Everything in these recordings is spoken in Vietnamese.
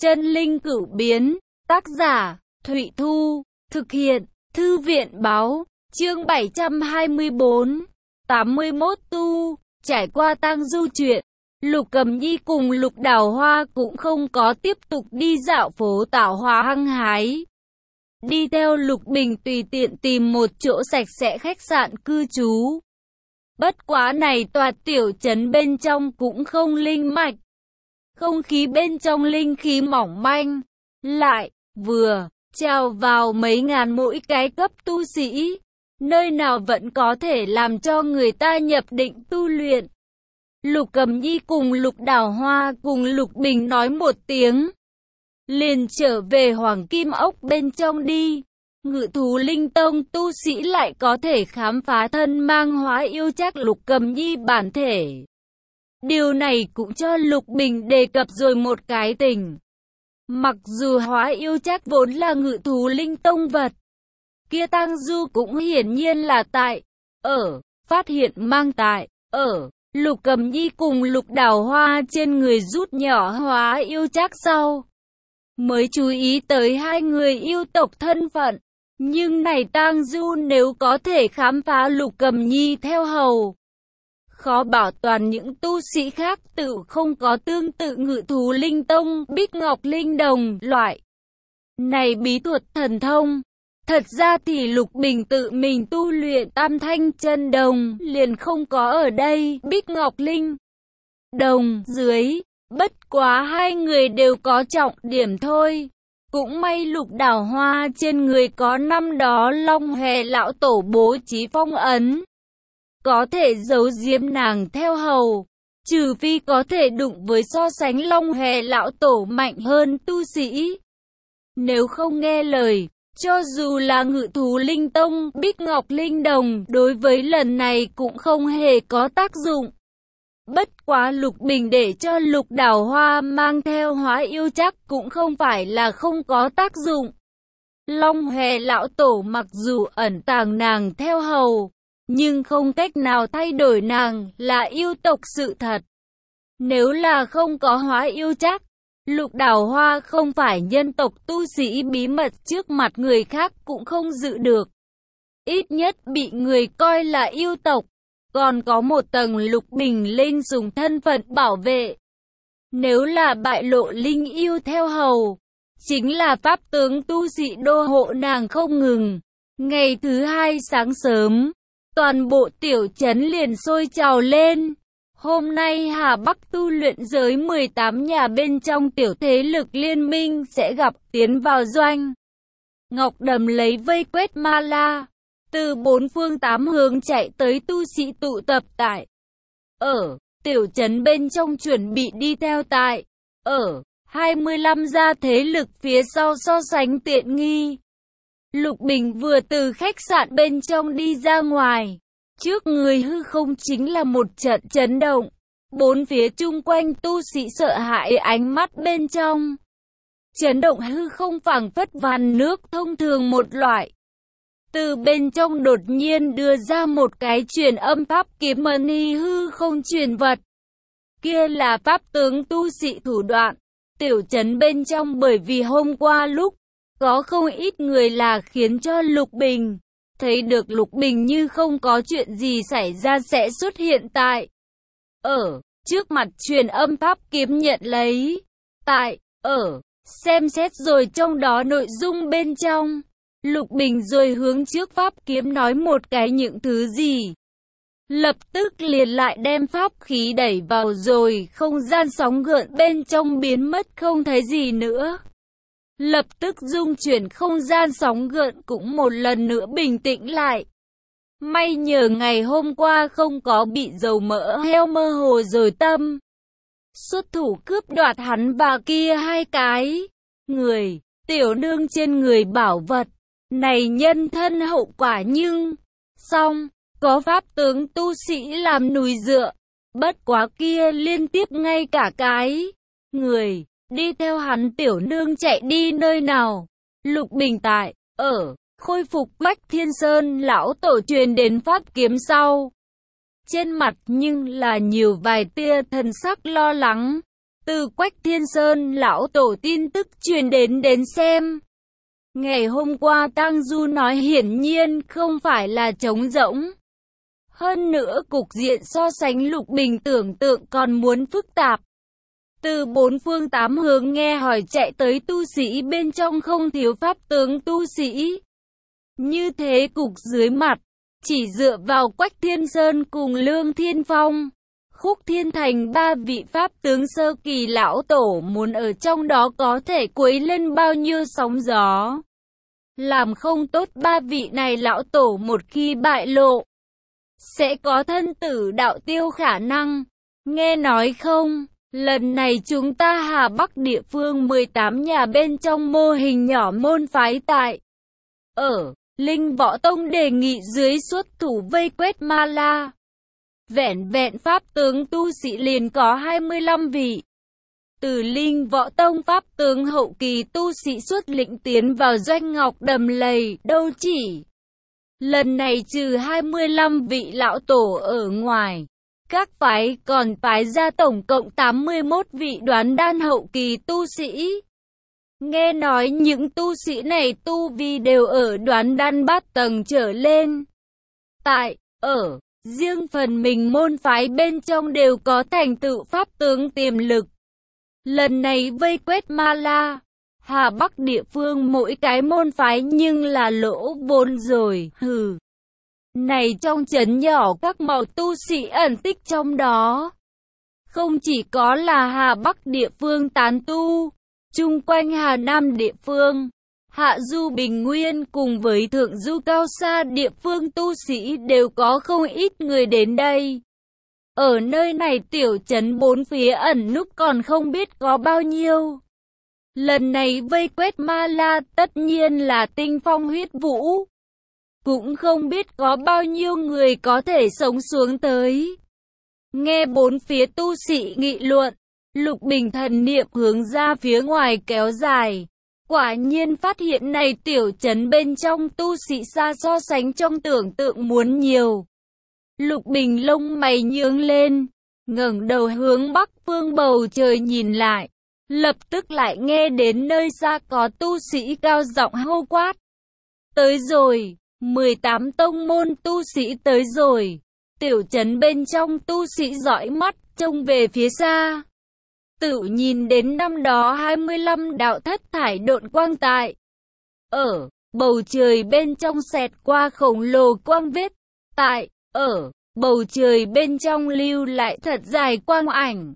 Chân linh cửu biến, tác giả, Thụy Thu, thực hiện, Thư viện Báo, chương 724, 81 tu, trải qua tang du chuyện. Lục Cầm Nhi cùng Lục Đào Hoa cũng không có tiếp tục đi dạo phố Tạo Hóa hăng hái. Đi theo Lục Bình tùy tiện tìm một chỗ sạch sẽ khách sạn cư trú. Bất quá này tòa tiểu trấn bên trong cũng không linh mạch. Không khí bên trong linh khí mỏng manh, lại vừa trào vào mấy ngàn mỗi cái cấp tu sĩ, nơi nào vẫn có thể làm cho người ta nhập định tu luyện. Lục Cầm Nhi cùng Lục Đào Hoa cùng Lục Bình nói một tiếng, liền trở về Hoàng Kim Ốc bên trong đi. Ngự thú linh tông tu sĩ lại có thể khám phá thân mang hóa yêu trác Lục Cầm Nhi bản thể. Điều này cũng cho Lục Bình đề cập rồi một cái tình. Mặc dù hóa yêu trác vốn là ngự thú linh tông vật, kia tang du cũng hiển nhiên là tại, phát hiện mang tại, Lục Cầm Nhi cùng Lục Đào Hoa trên người rút nhỏ hóa yêu trác sau. Mới chú ý tới hai người yêu tộc thân phận. Nhưng này tang du nếu có thể khám phá Lục Cầm Nhi theo hầu, khó bảo toàn những tu sĩ khác tự không có tương tự ngự thú linh tông, bích ngọc linh đồng, loại này bí thuật thần thông. Thật ra thì Lục Bình tự mình tu luyện tam thanh chân đồng, liền không có ở đây, bích ngọc linh đồng dưới, bất quá hai người đều có trọng điểm thôi. Cũng may Lục Đào Hoa trên người có năm đó Long Hòe lão tổ bố trí phong ấn, có thể giấu giếm nàng theo hầu, trừ phi có thể đụng với so sánh Long Hòe lão tổ mạnh hơn tu sĩ. Nếu không nghe lời, cho dù là ngự thú linh tông, bích ngọc linh đồng, đối với lần này cũng không hề có tác dụng. Bất quá Lục Bình để cho Lục Đào Hoa mang theo hóa yêu trác cũng không phải là không có tác dụng. Long Hòe lão tổ mặc dù ẩn tàng nàng theo hầu, nhưng không cách nào thay đổi nàng là yêu tộc sự thật. Nếu là không có hóa yêu trác, Lục Đào Hoa không phải nhân tộc tu sĩ bí mật trước mặt người khác cũng không giữ được. Ít nhất bị người coi là yêu tộc. Còn có một tầng Lục Bình lên dùng thân phận bảo vệ. Nếu là bại lộ linh yêu theo hầu, chính là pháp tướng tu sĩ đô hộ nàng không ngừng. Ngày thứ hai sáng sớm, toàn bộ tiểu trấn liền sôi trào lên. Hôm nay Hà Bắc tu luyện giới 18 nhà bên trong tiểu thế lực liên minh sẽ gặp tiến vào doanh. Ngọc Đầm lấy vây quét Ma La. Từ bốn phương tám hướng chạy tới tu sĩ tụ tập tại tiểu trấn bên trong chuẩn bị đi theo tại 25 gia thế lực phía sau so sánh tiện nghi. Lục Bình vừa từ khách sạn bên trong đi ra ngoài, trước người hư không chính là một trận chấn động, bốn phía chung quanh tu sĩ sợ hãi ánh mắt bên trong. Chấn động hư không phảng phất van nước thông thường một loại. Từ bên trong đột nhiên đưa ra một cái truyền âm pháp kiếm mani hư không truyền vật. Kia là pháp tướng tu sĩ thủ đoạn. Tiểu trấn bên trong bởi vì hôm qua lúc có không ít người là khiến cho Lục Bình thấy được Lục Bình như không có chuyện gì xảy ra sẽ xuất hiện tại trước mặt truyền âm pháp kiếm nhận lấy. Tại xem xét rồi trong đó nội dung bên trong. Lục Bình rồi hướng trước pháp kiếm nói một cái những thứ gì. Lập tức liền lại đem pháp khí đẩy vào rồi không gian sóng gợn bên trong biến mất không thấy gì nữa. Lập tức dung chuyển không gian sóng gợn cũng một lần nữa bình tĩnh lại. May nhờ ngày hôm qua không có bị dầu mỡ heo mơ hồ rồi tâm. Xuất thủ cướp đoạt hắn và kia hai cái người, tiểu nương trên người bảo vật. Này nhân thân hậu quả nhưng, xong, có pháp tướng tu sĩ làm núi dựa, bất quá kia liên tiếp ngay cả cái người, đi theo hắn tiểu nương chạy đi nơi nào. Lục Bình tại, khôi phục Bách Thiên Sơn lão tổ truyền đến pháp kiếm sau. Trên mặt nhưng là nhiều vài tia thần sắc lo lắng, Từ Quách Thiên Sơn lão tổ tin tức truyền đến xem. Ngày hôm qua Tang Du nói hiển nhiên không phải là trống rỗng. Hơn nữa cục diện so sánh Lục Bình tưởng tượng còn muốn phức tạp. Từ bốn phương tám hướng nghe hỏi chạy tới tu sĩ bên trong không thiếu pháp tướng tu sĩ. Như thế cục dưới mặt, chỉ dựa vào Quách Thiên Sơn cùng Lương Thiên Phong, Khúc Thiên Thành ba vị pháp tướng sơ kỳ lão tổ muốn ở trong đó có thể quấy lên bao nhiêu sóng gió. Làm không tốt ba vị này lão tổ một khi bại lộ, sẽ có thân tử đạo tiêu khả năng. Nghe nói không, lần này chúng ta Hà Bắc địa phương 18 nhà bên trong mô hình nhỏ môn phái tại ở Linh Võ Tông đề nghị dưới xuất thủ vây quét Ma La. Vẹn vẹn pháp tướng tu sĩ liền có 25 vị. Từ Linh Võ Tông pháp tướng hậu kỳ tu sĩ xuất lĩnh tiến vào doanh ngọc đầm lầy, đâu chỉ. Lần này trừ 25 vị lão tổ ở ngoài, các phái còn phái ra tổng cộng 81 vị đoán đan hậu kỳ tu sĩ. Nghe nói những tu sĩ này tu vi đều ở đoán đan bát tầng trở lên. Riêng phần mình môn phái bên trong đều có thành tựu pháp tướng tiềm lực. Lần này vây quét Ma La, Hà Bắc địa phương mỗi cái môn phái nhưng là lỗ vốn rồi, Này trong trấn nhỏ các màu tu sĩ ẩn tích trong đó. Không chỉ có là Hà Bắc địa phương tán tu, chung quanh Hà Nam địa phương, Hạ Du Bình Nguyên cùng với Thượng Du Cao Sa địa phương tu sĩ đều có không ít người đến đây. Ở nơi này tiểu trấn bốn phía ẩn núp còn không biết có bao nhiêu. Lần này vây quét Ma La tất nhiên là tinh phong huyết vũ. Cũng không biết có bao nhiêu người có thể sống xuống tới. Nghe bốn phía tu sĩ nghị luận, Lục Bình thần niệm hướng ra phía ngoài kéo dài. Quả nhiên phát hiện này tiểu trấn bên trong tu sĩ xa so sánh trong tưởng tượng muốn nhiều. Lục Bình lông mày nhướng lên, ngẩng đầu hướng bắc phương bầu trời nhìn lại. Lập tức lại nghe đến nơi xa có tu sĩ cao giọng hô quát. Tới rồi, 18 tông môn tu sĩ tới rồi. Tiểu trấn bên trong tu sĩ dõi mắt trông về phía xa. Tự nhìn đến năm đó 25 đạo thất thải độn quang tại. Ở bầu trời bên trong xẹt qua khổng lồ quang vết. Bầu trời bên trong lưu lại thật dài quang ảnh.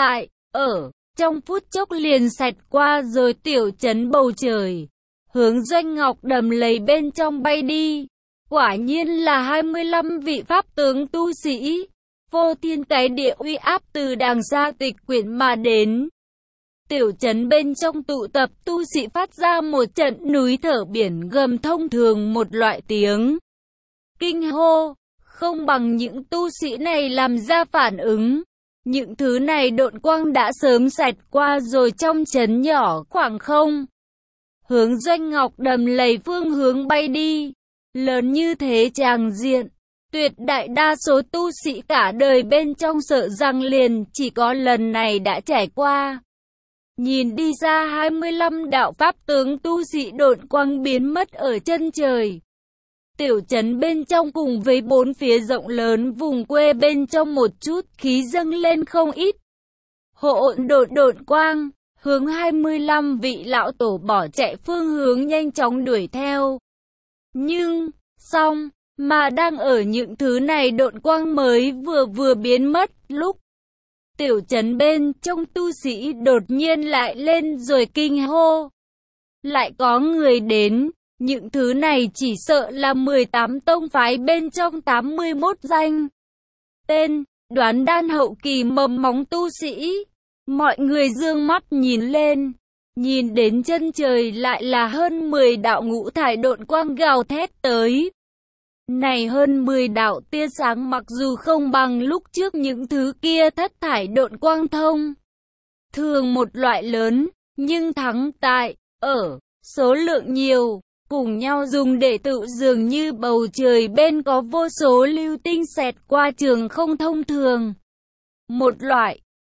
Trong phút chốc liền xẹt qua rồi tiểu trấn bầu trời. Hướng doanh ngọc đầm lầy bên trong bay đi. Quả nhiên là 25 vị pháp tướng tu sĩ. Vô thiên cái địa uy áp từ đàng xa tịch quyển mà đến. Tiểu trấn bên trong tụ tập tu sĩ phát ra một trận núi thở biển gầm thông thường một loại tiếng kinh hô. Không bằng những tu sĩ này làm ra phản ứng. Những thứ này độn quang đã sớm xẹt qua rồi trong trấn nhỏ khoảng không. Hướng doanh ngọc đầm lầy phương hướng bay đi. Lớn như thế tràng diện. Tuyệt đại đa số tu sĩ cả đời bên trong sợ rằng liền chỉ có lần này đã trải qua. Nhìn đi ra 25 đạo pháp tướng tu sĩ độn quang biến mất ở chân trời. Tiểu trấn bên trong cùng với bốn phía rộng lớn vùng quê bên trong một chút khí dâng lên không ít. Hỗn độn quang, hướng 25 vị lão tổ bỏ chạy phương hướng nhanh chóng đuổi theo. Nhưng, mà đang ở những thứ này độn quang mới vừa biến mất lúc. Tiểu trấn bên trong tu sĩ đột nhiên lại lên rồi kinh hô. Lại có người đến, những thứ này chỉ sợ là 18 tông phái bên trong 81 danh. Tên, đoán đan hậu kỳ mầm móng tu sĩ. Mọi người dương mắt nhìn lên. Nhìn đến chân trời lại là hơn 10 đạo ngũ thải độn quang gào thét tới. Này hơn 10 đạo tia sáng mặc dù không bằng lúc trước những thứ kia thất thải độn quang thông. Thường một loại lớn, nhưng thắng tại, số lượng nhiều, cùng nhau dùng để tự dường như bầu trời bên có vô số lưu tinh xẹt qua trường không thông thường. Một loại,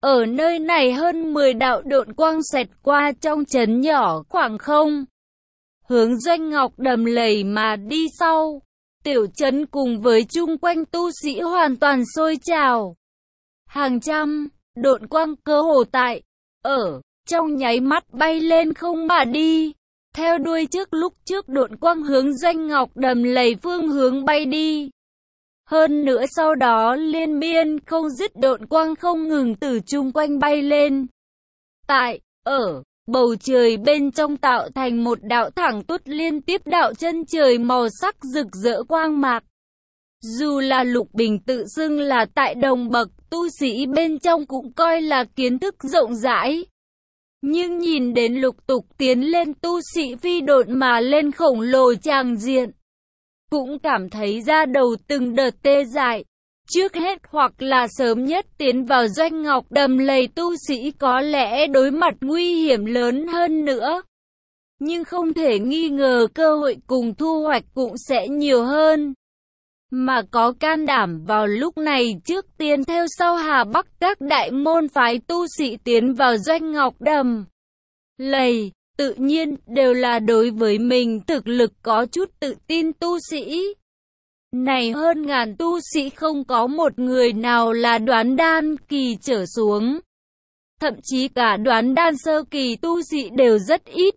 Ở nơi này hơn 10 đạo độn quang xẹt qua trong trấn nhỏ khoảng không. Hướng Doanh Ngọc Đầm Lầy mà đi sau. Tiểu trấn cùng với chung quanh tu sĩ hoàn toàn sôi trào. Hàng trăm, độn quang cơ hồ tại, ở, trong nháy mắt bay lên không mà đi. Theo đuôi lúc trước độn quang hướng Doanh Ngọc Đầm Lầy phương hướng bay đi. Hơn nữa sau đó liên miên không dứt độn quang không ngừng từ chung quanh bay lên. Tại, ở, bầu trời bên trong tạo thành một đạo thẳng tút liên tiếp đạo chân trời màu sắc rực rỡ quang mạc. Dù là Lục Bình tự xưng là tại đồng bậc tu sĩ bên trong cũng coi là kiến thức rộng rãi. Nhưng nhìn đến lục tục tiến lên tu sĩ phi độn mà lên khổng lồ tràng diện, cũng cảm thấy da đầu từng đợt tê dại. Trước hết hoặc là sớm nhất tiến vào Doanh Ngọc Đầm Lầy tu sĩ có lẽ đối mặt nguy hiểm lớn hơn nữa. Nhưng không thể nghi ngờ cơ hội cùng thu hoạch cũng sẽ nhiều hơn. Mà có can đảm vào lúc này trước tiên theo sau Hà Bắc các đại môn phái tu sĩ tiến vào Doanh Ngọc Đầm Lầy, tự nhiên đều là đối với mình thực lực có chút tự tin tu sĩ. Này hơn ngàn tu sĩ không có một người nào là đoán đan kỳ trở xuống. Thậm chí cả đoán đan sơ kỳ tu sĩ đều rất ít.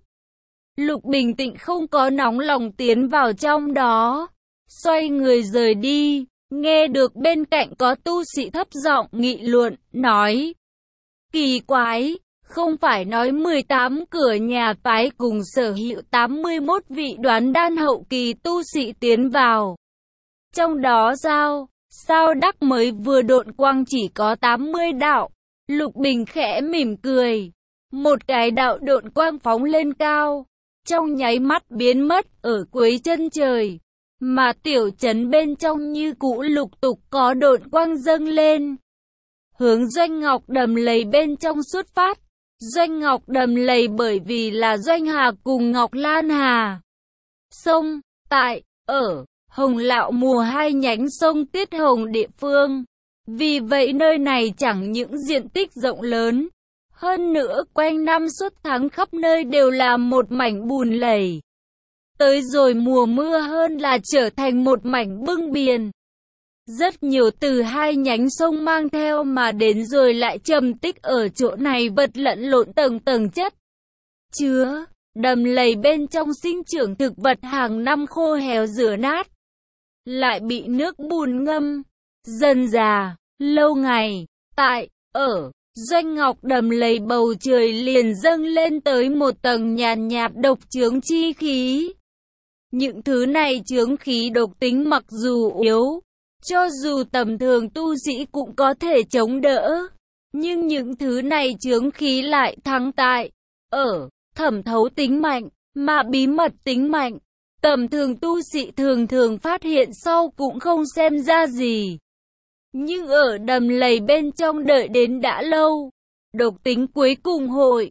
Lục bình tĩnh không có nóng lòng tiến vào trong đó. Xoay người rời đi, nghe được bên cạnh có tu sĩ thấp giọng nghị luận, nói. Kỳ quái, không phải nói 18 cửa nhà phái cùng sở hữu 81 vị đoán đan hậu kỳ tu sĩ tiến vào. Trong đó sao đắc mới vừa độn quang chỉ có 80 đạo. Lục Bình khẽ mỉm cười. Một cái đạo độn quang phóng lên cao, trong nháy mắt biến mất ở cuối chân trời. Mà tiểu trấn bên trong như cũ lục tục có độn quang dâng lên. Hướng Doanh Ngọc Đầm Lầy bên trong xuất phát. Doanh Ngọc Đầm Lầy bởi vì là Doanh Hà cùng Ngọc Lan Hà. Sông, tại, ở, Hồng Lạo mùa hai nhánh sông Tiết Hồng địa phương. Vì vậy nơi này chẳng những diện tích rộng lớn. Hơn nữa quanh năm suốt tháng khắp nơi đều là một mảnh bùn lầy. Tới rồi mùa mưa hơn là trở thành một mảnh bưng biển. Rất nhiều từ hai nhánh sông mang theo mà đến rồi lại trầm tích ở chỗ này vật lẫn lộn tầng tầng chất. Chứa, đầm lầy bên trong sinh trưởng thực vật hàng năm khô héo rửa nát. Lại bị nước bùn ngâm, dần già, lâu ngày, tại, ở, Doanh Ngọc Đầm Lầy bầu trời liền dâng lên tới một tầng nhàn nhạt độc chướng chi khí. Những thứ này chướng khí độc tính mặc dù yếu, cho dù tầm thường tu sĩ cũng có thể chống đỡ, nhưng những thứ này chướng khí lại thắng tại, ở, thẩm thấu tính mạnh, mà bí mật tính mạnh. Tầm thường tu sĩ thường phát hiện sau cũng không xem ra gì. Nhưng ở đầm lầy bên trong đợi đến đã lâu, độc tính cuối cùng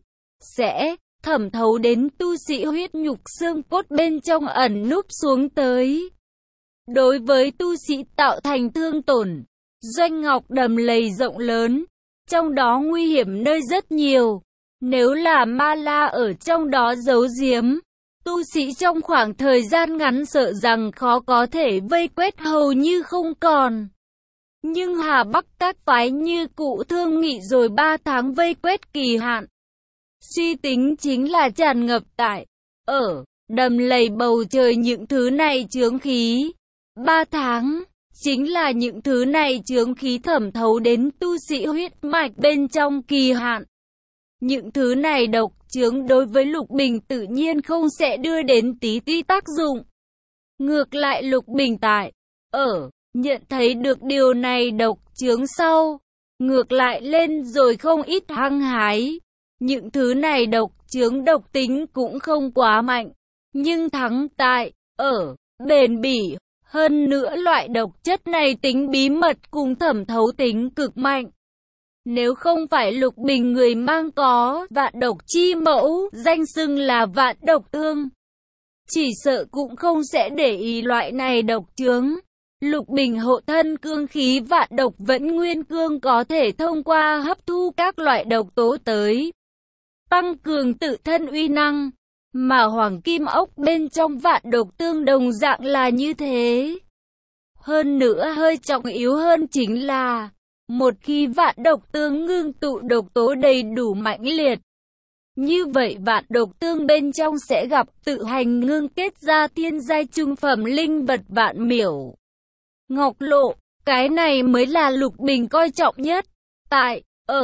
sẽ thẩm thấu đến tu sĩ huyết nhục xương cốt bên trong ẩn núp xuống tới. Đối với tu sĩ tạo thành thương tổn, Doanh Ngọc Đầm Lầy rộng lớn, trong đó nguy hiểm nơi rất nhiều. Nếu là ma la ở trong đó giấu giếm, tu sĩ trong khoảng thời gian ngắn sợ rằng khó có thể vây quét hầu như không còn. Nhưng Hà Bắc các phái như cụ thương nghị rồi 3 tháng vây quét kỳ hạn. Suy tính chính là tràn ngập tại, ở, đầm lầy bầu trời những thứ này chướng khí. 3 tháng, chính là những thứ này chướng khí thẩm thấu đến tu sĩ huyết mạch bên trong kỳ hạn. Những thứ này độc chướng đối với Lục Bình tự nhiên không sẽ đưa đến tí ti tác dụng. Ngược lại Lục Bình tại, ở, nhận thấy được điều này độc chướng sau, ngược lại lên rồi không ít hăng hái. Những thứ này độc chướng độc tính cũng không quá mạnh, nhưng thắng tại, ở, bền bỉ. Hơn nữa loại độc chất này tính bí mật cùng thẩm thấu tính cực mạnh. Nếu không phải Lục Bình người mang có vạn độc chi mẫu, danh xưng là vạn độc thương, chỉ sợ cũng không sẽ để ý loại này độc chướng. Lục bình hộ thân cương khí vạn độc vẫn nguyên cương có thể thông qua hấp thu các loại độc tố tới tăng cường tự thân uy năng, mà hoàng kim ốc bên trong vạn độc tương đồng dạng là như thế. Hơn nữa hơi trọng yếu hơn chính là, một khi vạn độc tương ngưng tụ độc tố đầy đủ mãnh liệt, như vậy vạn độc tương bên trong sẽ gặp tự hành ngưng kết ra thiên giai trung phẩm linh vật vạn miểu ngọc lộ. Cái này mới là Lục Bình coi trọng nhất. Tại,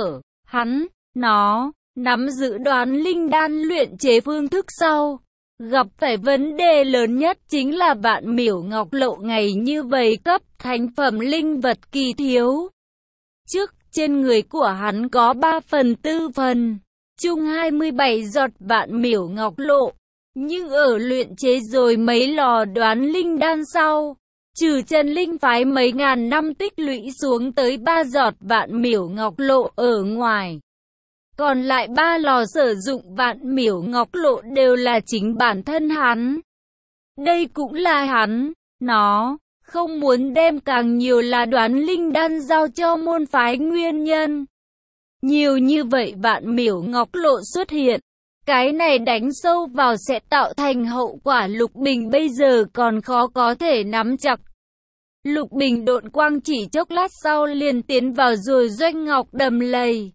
nó nắm giữ đoán linh đan luyện chế phương thức sau. Gặp phải vấn đề lớn nhất chính là vạn miểu ngọc lộ ngày như vậy cấp thánh phẩm linh vật kỳ thiếu. Trước, trên người của hắn có 3/4 phần, chung 27 giọt vạn miểu ngọc lộ. Nhưng ở luyện chế rồi mấy lò đoán linh đan sau, trừ Trần Linh phái mấy ngàn năm tích lũy xuống tới 3 giọt vạn miểu ngọc lộ ở ngoài. Còn lại 3 lò sử dụng vạn miểu ngọc lộ đều là chính bản thân hắn. Đây cũng là nó không muốn đem càng nhiều là đoán linh đan giao cho môn phái nguyên nhân. Nhiều như vậy vạn miểu ngọc lộ xuất hiện, cái này đánh sâu vào sẽ tạo thành hậu quả Lục Bình bây giờ còn khó có thể nắm chặt. Lục Bình độn quang chỉ chốc lát sau liền tiến vào rồi doanh ngọc đầm lầy.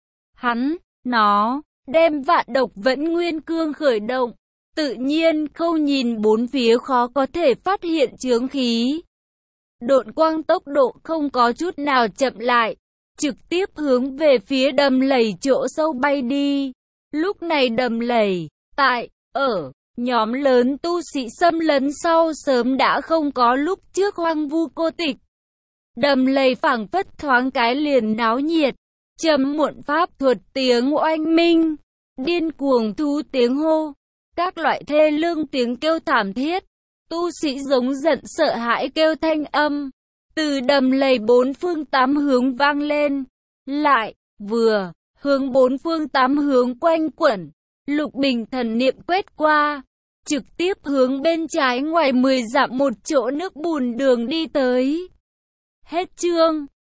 Nó đem vạn độc vẫn nguyên cương khởi động, tự nhiên không nhìn bốn phía khó có thể phát hiện chướng khí. Độn quang tốc độ không có chút nào chậm lại, trực tiếp hướng về phía đầm lầy chỗ sâu bay đi. Lúc này đầm lầy, nhóm lớn tu sĩ xâm lấn sau sớm đã không có lúc trước hoang vu cô tịch. Đầm lầy phảng phất thoáng cái liền náo nhiệt, trầm muộn pháp thuật tiếng oanh minh, điên cuồng thú tiếng hô, các loại thê lương tiếng kêu thảm thiết, tu sĩ giống giận sợ hãi kêu thanh âm, từ đầm lầy 4 phương 8 hướng vang lên, lại, vừa, hướng 4 phương 8 hướng quanh quẩn. Lục Bình thần niệm quét qua, trực tiếp hướng bên trái ngoài 10 dặm một chỗ nước bùn đường đi tới. Hết chương.